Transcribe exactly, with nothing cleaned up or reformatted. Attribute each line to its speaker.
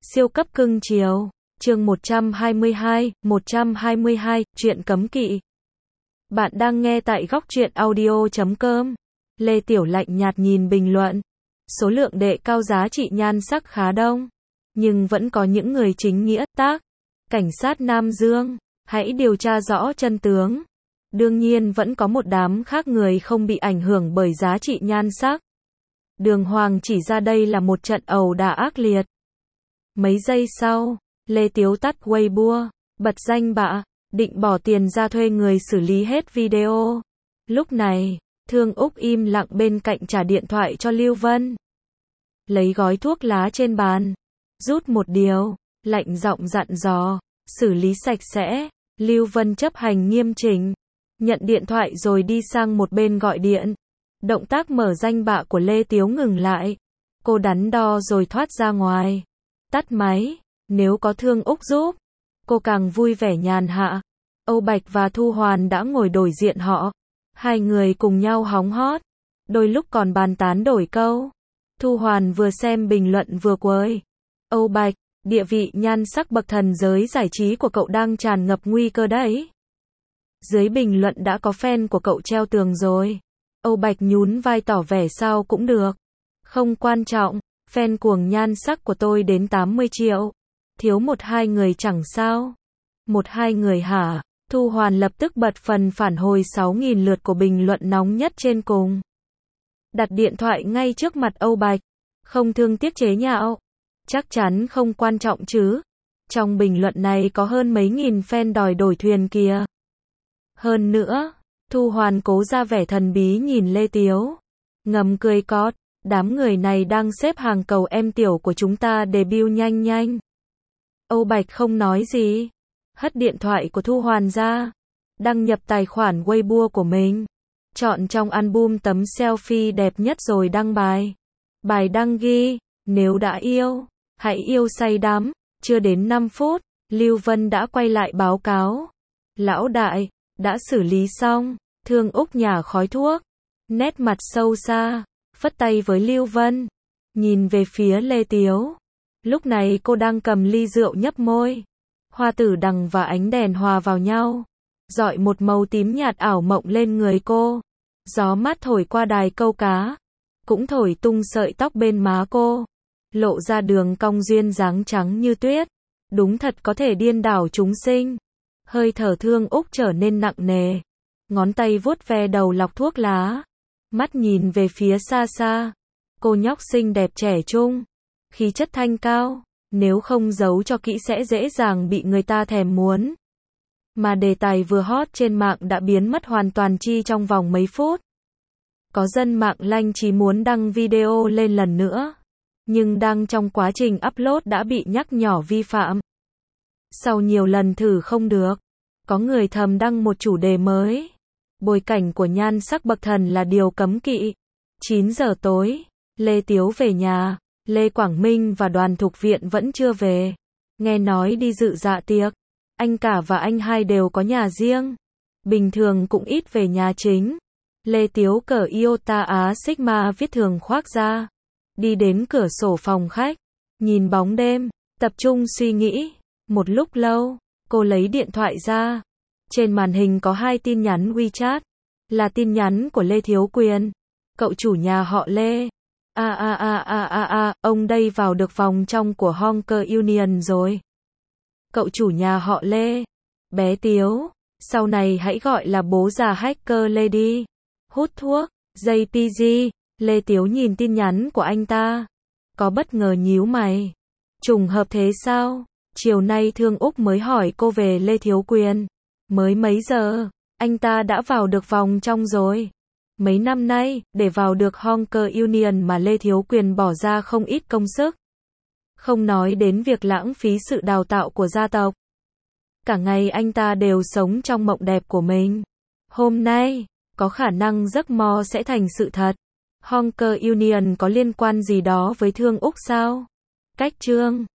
Speaker 1: Siêu cấp cưng chiều. Chương một trăm hai mươi hai, một trăm hai mươi hai, chuyện cấm kỵ. Bạn đang nghe tại góc truyện audio chấm com. Lê Tiểu lạnh nhạt nhìn bình luận. Số lượng đệ cao giá trị nhan sắc khá đông. Nhưng vẫn có những người chính nghĩa, tác. Cảnh sát Nam Dương, hãy điều tra rõ chân tướng. Đương nhiên vẫn có một đám khác người không bị ảnh hưởng bởi giá trị nhan sắc. Đường Hoàng chỉ ra đây là một trận ẩu đả ác liệt. Mấy giây sau, Lê Tiếu tắt Weibo, bật danh bạ, định bỏ tiền ra thuê người xử lý hết video. Lúc này, Thương Úc im lặng bên cạnh trả điện thoại cho Lưu Vân. Lấy gói thuốc lá trên bàn, rút một điều, lạnh giọng dặn dò, xử lý sạch sẽ. Lưu Vân chấp hành nghiêm chỉnh, nhận điện thoại rồi đi sang một bên gọi điện. Động tác mở danh bạ của Lê Tiếu ngừng lại. Cô đắn đo rồi thoát ra ngoài. Tắt máy, nếu có Thương Úc giúp, cô càng vui vẻ nhàn hạ. Âu Bạch và Thu Hoàn đã ngồi đối diện họ. Hai người cùng nhau hóng hót, đôi lúc còn bàn tán đổi câu. Thu Hoàn vừa xem bình luận vừa quấy. Âu Bạch, địa vị nhan sắc bậc thần giới giải trí của cậu đang tràn ngập nguy cơ đấy. Dưới bình luận đã có fan của cậu treo tường rồi. Âu Bạch nhún vai tỏ vẻ sao cũng được. Không quan trọng, fan cuồng nhan sắc của tôi đến tám mươi triệu. Thiếu một hai người chẳng sao. Một hai người hả? Thu Hoàn lập tức bật phần phản hồi sáu nghìn lượt của bình luận nóng nhất trên cùng. Đặt điện thoại ngay trước mặt Âu Bạch. Không thương tiếc chế nhạo. Chắc chắn không quan trọng chứ. Trong bình luận này có hơn mấy nghìn fan đòi đổi thuyền kìa. Hơn nữa, Thu Hoàn cố ra vẻ thần bí nhìn Lê Tiếu. Ngầm cười cót, đám người này đang xếp hàng cầu em tiểu của chúng ta debut nhanh nhanh. Âu Bạch không nói gì. Hất điện thoại của Thu Hoàn ra. Đăng nhập tài khoản Weibo của mình. Chọn trong album tấm selfie đẹp nhất rồi đăng bài. Bài đăng ghi, nếu đã yêu, hãy yêu say đắm. Chưa đến năm phút, Lưu Vân đã quay lại báo cáo. Lão đại, đã xử lý xong. Thương Úc nhả khói thuốc. Nét mặt sâu xa, phất tay với Lưu Vân. Nhìn về phía Lê Tiếu. Lúc này cô đang cầm ly rượu nhấp môi. Hoa tử đằng và ánh đèn hòa vào nhau. Rọi một màu tím nhạt ảo mộng lên người cô. Gió mát thổi qua đài câu cá. Cũng thổi tung sợi tóc bên má cô. Lộ ra đường cong duyên dáng trắng như tuyết. Đúng thật có thể điên đảo chúng sinh. Hơi thở Thương Úc trở nên nặng nề. Ngón tay vuốt ve đầu lọc thuốc lá. Mắt nhìn về phía xa xa. Cô nhóc xinh đẹp trẻ trung. Khí chất thanh cao. Nếu không giấu cho kỹ sẽ dễ dàng bị người ta thèm muốn. Mà đề tài vừa hot trên mạng đã biến mất hoàn toàn chi trong vòng mấy phút. Có dân mạng lanh chỉ muốn đăng video lên lần nữa. Nhưng đang trong quá trình upload đã bị nhắc nhở vi phạm. Sau nhiều lần thử không được. Có người thầm đăng một chủ đề mới. Bối cảnh của nhan sắc bậc thần là điều cấm kỵ. chín giờ tối, Lê Tiếu về nhà. Lê Quảng Minh và Đoàn Thục Viện vẫn chưa về. Nghe nói đi dự dạ tiệc. Anh cả và anh hai đều có nhà riêng. Bình thường cũng ít về nhà chính. Lê Tiếu cởi Iota Á Sigma viết thường khoác ra. Đi đến cửa sổ phòng khách. Nhìn bóng đêm. Tập trung suy nghĩ. Một lúc lâu, cô lấy điện thoại ra. Trên màn hình có hai tin nhắn WeChat. Là tin nhắn của Lê Thiếu Quyền. Cậu chủ nhà họ Lê. A a a a a a, ông đây vào được vòng trong của Honker Union rồi. Cậu chủ nhà họ Lê. Bé Tiếu. Sau này hãy gọi là bố già hacker Lê đi. Hút thuốc. gi pê giê. Lê Tiếu nhìn tin nhắn của anh ta. Có bất ngờ nhíu mày. Trùng hợp thế sao? Chiều nay Thương Úc mới hỏi cô về Lê Thiếu Quyền. Mới mấy giờ, anh ta đã vào được vòng trong rồi. Mấy năm nay, để vào được Honker Union mà Lê Thiếu Quyền bỏ ra không ít công sức. Không nói đến việc lãng phí sự đào tạo của gia tộc. Cả ngày anh ta đều sống trong mộng đẹp của mình. Hôm nay, có khả năng giấc mơ sẽ thành sự thật. Honker Union có liên quan gì đó với Thương Úc sao? Cách chương